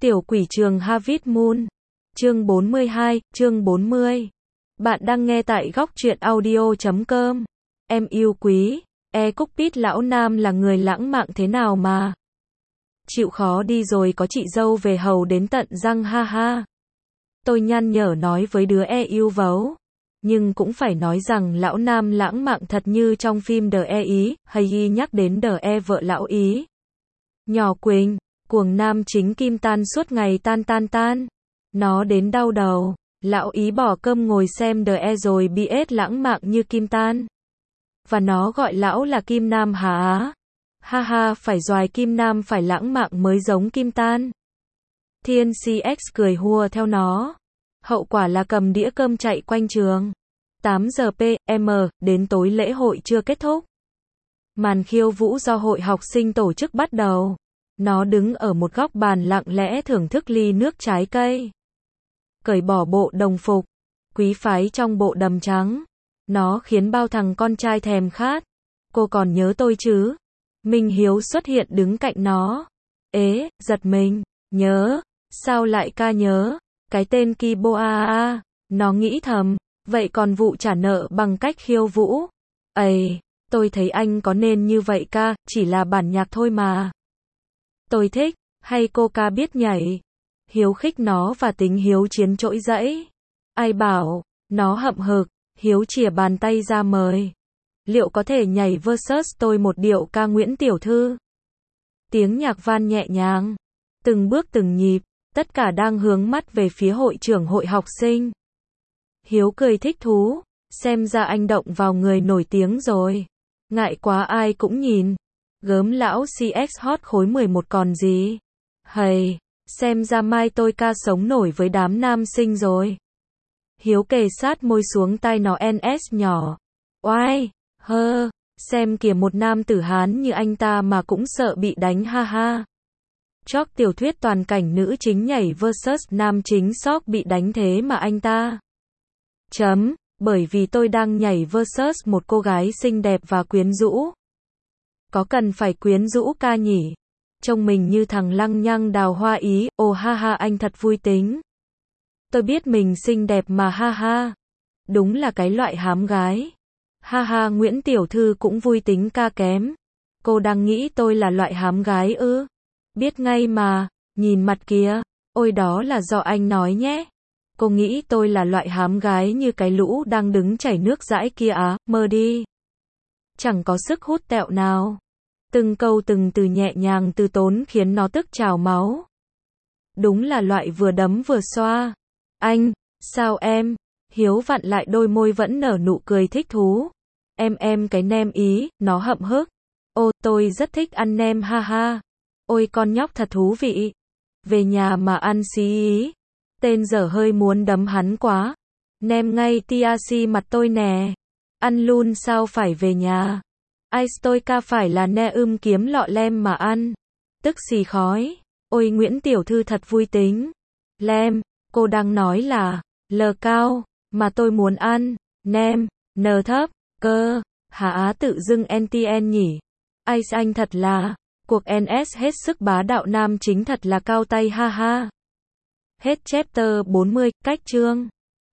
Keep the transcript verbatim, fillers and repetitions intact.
Tiểu quỷ trường Harvest Moon. Chương bốn mươi hai, chương bốn mươi. Bạn đang nghe tại góc truyện audio chấm com. Em yêu quý, e cockpit lão nam là người lãng mạn thế nào mà. Chịu khó đi rồi có chị dâu về hầu đến tận răng ha ha. Tôi nhăn nhở nói với đứa e yêu vấu. Nhưng cũng phải nói rằng lão nam lãng mạn thật như trong phim The E Ý, hay y nhắc đến The E vợ lão Ý. Nhỏ Quỳnh, cuồng nam chính Kim Tan suốt ngày tan tan tan. Nó đến đau đầu. Lão Ý bỏ cơm ngồi xem The E rồi bị ết lãng mạn như Kim Tan. Và nó gọi lão là Kim Nam hả á. Ha ha, phải doài Kim Nam phải lãng mạn mới giống Kim Tan. Thiên xê ích cười hùa theo nó. Hậu quả là cầm đĩa cơm chạy quanh trường. tám giờ pê em, đến tối lễ hội chưa kết thúc. Màn khiêu vũ do hội học sinh tổ chức bắt đầu. Nó đứng ở một góc bàn lặng lẽ thưởng thức ly nước trái cây. Cởi bỏ bộ đồng phục, quý phái trong bộ đầm trắng. Nó khiến bao thằng con trai thèm khát. Cô còn nhớ tôi chứ? Minh Hiếu xuất hiện đứng cạnh nó. Ế, giật mình, nhớ, sao lại ca nhớ? Cái tên Kiboa a, nó nghĩ thầm, vậy còn vụ trả nợ bằng cách khiêu vũ. Ây, tôi thấy anh có nên như vậy ca, chỉ là bản nhạc thôi mà. Tôi thích, hay cô ca biết nhảy. Hiếu khích nó và tính Hiếu chiến trỗi dẫy. Ai bảo, nó hậm hực, Hiếu chìa bàn tay ra mời. Liệu có thể nhảy versus tôi một điệu ca Nguyễn Tiểu Thư? Tiếng nhạc van nhẹ nhàng, từng bước từng nhịp, tất cả đang hướng mắt về phía hội trưởng hội học sinh. Hiếu cười thích thú, xem ra anh động vào người nổi tiếng rồi. Ngại quá ai cũng nhìn. Gớm lão xê ích hot khối mười một còn gì. Hầy, xem ra mai tôi ca sống nổi với đám nam sinh rồi. Hiếu kề sát môi xuống tai nó en ét nhỏ. Oai, hơ, xem kìa một nam tử Hán như anh ta mà cũng sợ bị đánh ha ha. Chóc tiểu thuyết toàn cảnh nữ chính nhảy versus nam chính sóc bị đánh thế mà anh ta. Chấm, bởi vì tôi đang nhảy versus một cô gái xinh đẹp và quyến rũ. Có cần phải quyến rũ ca nhỉ? Trông mình như thằng lăng nhăng đào hoa Ý, ồ ha ha anh thật vui tính. Tôi biết mình xinh đẹp mà ha ha. Đúng là cái loại hám gái. Ha ha Nguyễn Tiểu Thư cũng vui tính ca kém. Cô đang nghĩ tôi là loại hám gái ư? Biết ngay mà, nhìn mặt kìa. Ôi đó là do anh nói nhé. Cô nghĩ tôi là loại hám gái như cái lũ đang đứng chảy nước dãi kia á, mơ đi. Chẳng có sức hút tẹo nào. Từng câu từng từ nhẹ nhàng từ tốn khiến nó tức trào máu. Đúng là loại vừa đấm vừa xoa. Anh, sao em? Hiếu vặn lại đôi môi vẫn nở nụ cười thích thú. Em em cái nem Ý, nó hậm hức. Ô, tôi rất thích ăn nem ha ha. Ôi con nhóc thật thú vị. Về nhà mà ăn xí Ý. Tên dở hơi muốn đấm hắn quá. Nem ngay tia si mặt tôi nè. Ăn luôn sao phải về nhà. Ai tôi ca phải là ne ưm kiếm lọ lem mà ăn. Tức xì khói. Ôi Nguyễn Tiểu Thư thật vui tính. Lem, cô đang nói là L cao, mà tôi muốn ăn. Nem, N thấp, cơ. Hả á tự dưng en tê en nhỉ. Ai anh thật là. Cuộc en ét hết sức bá đạo nam chính thật là cao tay ha ha. Hết chapter bốn mươi, cách chương.